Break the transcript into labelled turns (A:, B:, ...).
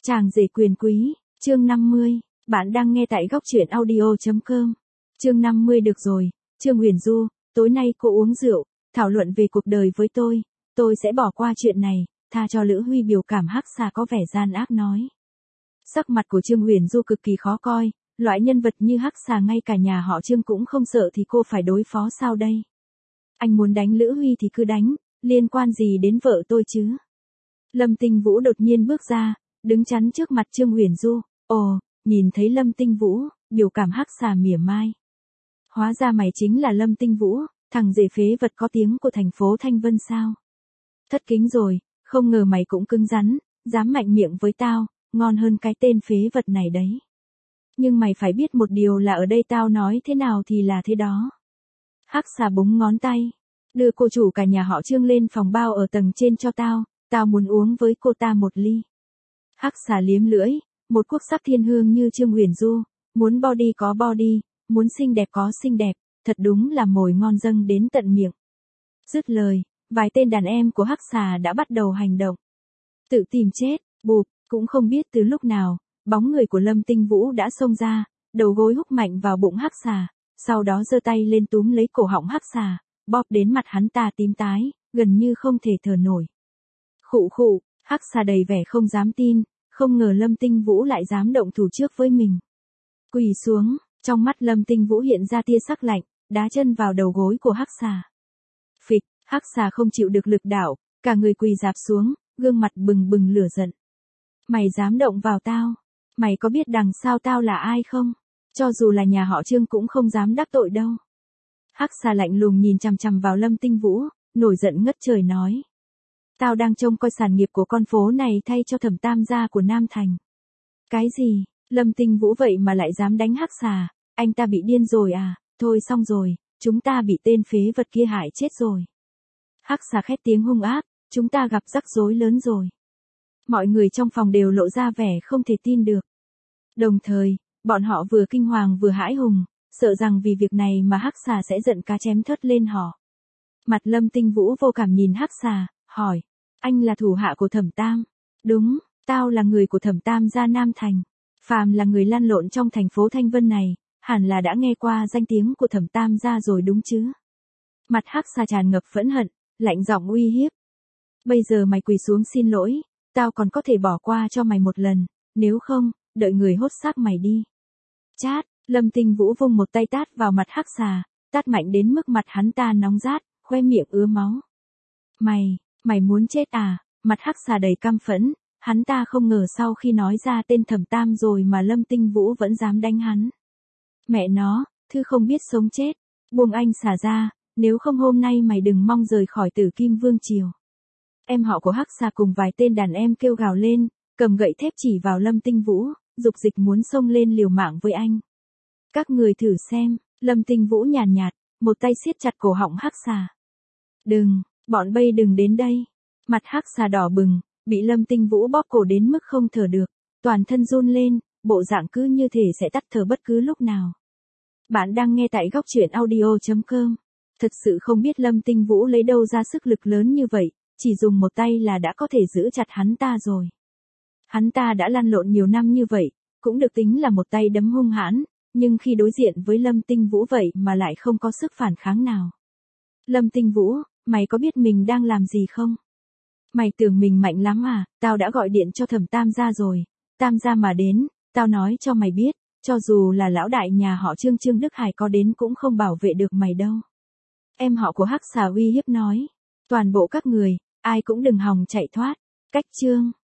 A: Chàng rể quyền quý, chương 50, bạn đang nghe tại góc truyện audio.com. Chương 50 được rồi, Trương Huyền Du, tối nay cô uống rượu, thảo luận về cuộc đời với tôi sẽ bỏ qua chuyện này, tha cho Lữ Huy. Biểu cảm Hắc Xà có vẻ gian ác nói. Sắc mặt của Trương Huyền Du cực kỳ khó coi, loại nhân vật như Hắc Xà ngay cả nhà họ Trương cũng không sợ thì cô phải đối phó sao đây? Anh muốn đánh Lữ Huy thì cứ đánh, liên quan gì đến vợ tôi chứ? Lâm Tinh Vũ đột nhiên bước ra, đứng chắn trước mặt Trương Huyền Du. Ồ, nhìn thấy Lâm Tinh Vũ, biểu cảm Hắc Xà mỉa mai. Hóa ra mày chính là Lâm Tinh Vũ, thằng rể phế vật có tiếng của thành phố Thanh Vân sao? Thất kính rồi, không ngờ mày cũng cứng rắn, dám mạnh miệng với tao, ngon hơn cái tên phế vật này đấy. Nhưng mày phải biết một điều là ở đây tao nói thế nào thì là thế đó. Hắc Xà búng ngón tay, đưa cô chủ cả nhà họ Trương lên phòng bao ở tầng trên cho tao muốn uống với cô ta một ly. Hắc Xà liếm lưỡi, một quốc sắc thiên hương như Trương Huyền Du, muốn body có body, muốn xinh đẹp có xinh đẹp, thật đúng là mồi ngon dâng đến tận miệng. Dứt lời, vài tên đàn em của Hắc Xà đã bắt đầu hành động. Tự tìm chết, bụp, cũng không biết từ lúc nào, bóng người của Lâm Tinh Vũ đã xông ra, đầu gối húc mạnh vào bụng Hắc Xà, sau đó giơ tay lên túm lấy cổ họng Hắc Xà, bóp đến mặt hắn ta tím tái, gần như không thể thở nổi. Khụ khụ, Hắc Xà đầy vẻ không dám tin, không ngờ Lâm Tinh Vũ lại dám động thủ trước với mình. Quỳ xuống, trong mắt Lâm Tinh Vũ hiện ra tia sắc lạnh, đá chân vào đầu gối của Hắc Xà. Phịch, Hắc Xà không chịu được lực đạo, cả người quỳ rạp xuống, gương mặt bừng bừng lửa giận. Mày dám động vào tao? Mày có biết đằng sau tao là ai không? Cho dù là nhà họ Trương cũng không dám đắc tội đâu. Hắc Xà lạnh lùng nhìn chằm chằm vào Lâm Tinh Vũ, nổi giận ngất trời nói. Tao đang trông coi sản nghiệp của con phố này thay cho Thẩm Tam gia của Nam Thành. Cái gì? Lâm Tinh Vũ vậy mà lại dám đánh Hắc Xà, anh ta bị điên rồi à? Thôi xong rồi, chúng ta bị tên phế vật kia hại chết rồi. Hắc Xà khét tiếng hung ác, chúng ta gặp rắc rối lớn rồi. Mọi người trong phòng đều lộ ra vẻ không thể tin được. Đồng thời, bọn họ vừa kinh hoàng vừa hãi hùng, sợ rằng vì việc này mà Hắc Xà sẽ giận cá chém thớt lên họ. Mặt Lâm Tinh Vũ vô cảm nhìn Hắc Xà, hỏi, anh là thủ hạ của Thẩm Tam? Đúng, tao là người của Thẩm Tam gia Nam Thành. Phàm là người lăn lộn trong thành phố Thanh Vân này, hẳn là đã nghe qua danh tiếng của Thẩm Tam gia rồi đúng chứ? Mặt Hắc Xà tràn ngập phẫn hận, lạnh giọng uy hiếp. Bây giờ mày quỳ xuống xin lỗi, tao còn có thể bỏ qua cho mày một lần, nếu không, đợi người hốt xác mày đi. Chát, Lâm Tinh Vũ vung một tay tát vào mặt Hắc Xà, tát mạnh đến mức mặt hắn ta nóng rát, khoe miệng ứa máu. Mày muốn chết à? Mặt Hắc Xà đầy căm phẫn, hắn ta không ngờ sau khi nói ra tên Thẩm Tam rồi mà Lâm Tinh Vũ vẫn dám đánh hắn. Mẹ nó, thứ không biết sống chết, buông anh Xà ra, nếu không hôm nay mày đừng mong rời khỏi Tử Kim Vương triều. Em họ của Hắc Xà cùng vài tên đàn em kêu gào lên, cầm gậy thép chỉ vào Lâm Tinh Vũ, dục dịch muốn xông lên liều mạng với anh. Các người thử xem, Lâm Tinh Vũ nhàn nhạt, một tay siết chặt cổ họng Hắc Xà. Đừng, bọn bay đừng đến đây. Mặt Hắc Xà đỏ bừng, bị Lâm Tinh Vũ bóp cổ đến mức không thở được, toàn thân run lên, bộ dạng cứ như thể sẽ tắt thở bất cứ lúc nào. Bạn đang nghe tại góc truyện audio.com. Thật sự không biết Lâm Tinh Vũ lấy đâu ra sức lực lớn như vậy, chỉ dùng một tay là đã có thể giữ chặt hắn ta rồi. Hắn ta đã lăn lộn nhiều năm như vậy, cũng được tính là một tay đấm hung hãn, nhưng khi đối diện với Lâm Tinh Vũ vậy mà lại không có sức phản kháng nào. Lâm Tinh Vũ, mày có biết mình đang làm gì không? Mày tưởng mình mạnh lắm à? Tao đã gọi điện cho Thẩm Tam gia rồi, Tam gia mà đến, tao nói cho mày biết, cho dù là lão đại nhà họ Trương Trương Đức Hải có đến cũng không bảo vệ được mày đâu. Em họ của Hắc Xà uy hiếp nói, toàn bộ các người, ai cũng đừng hòng chạy thoát. Cách chương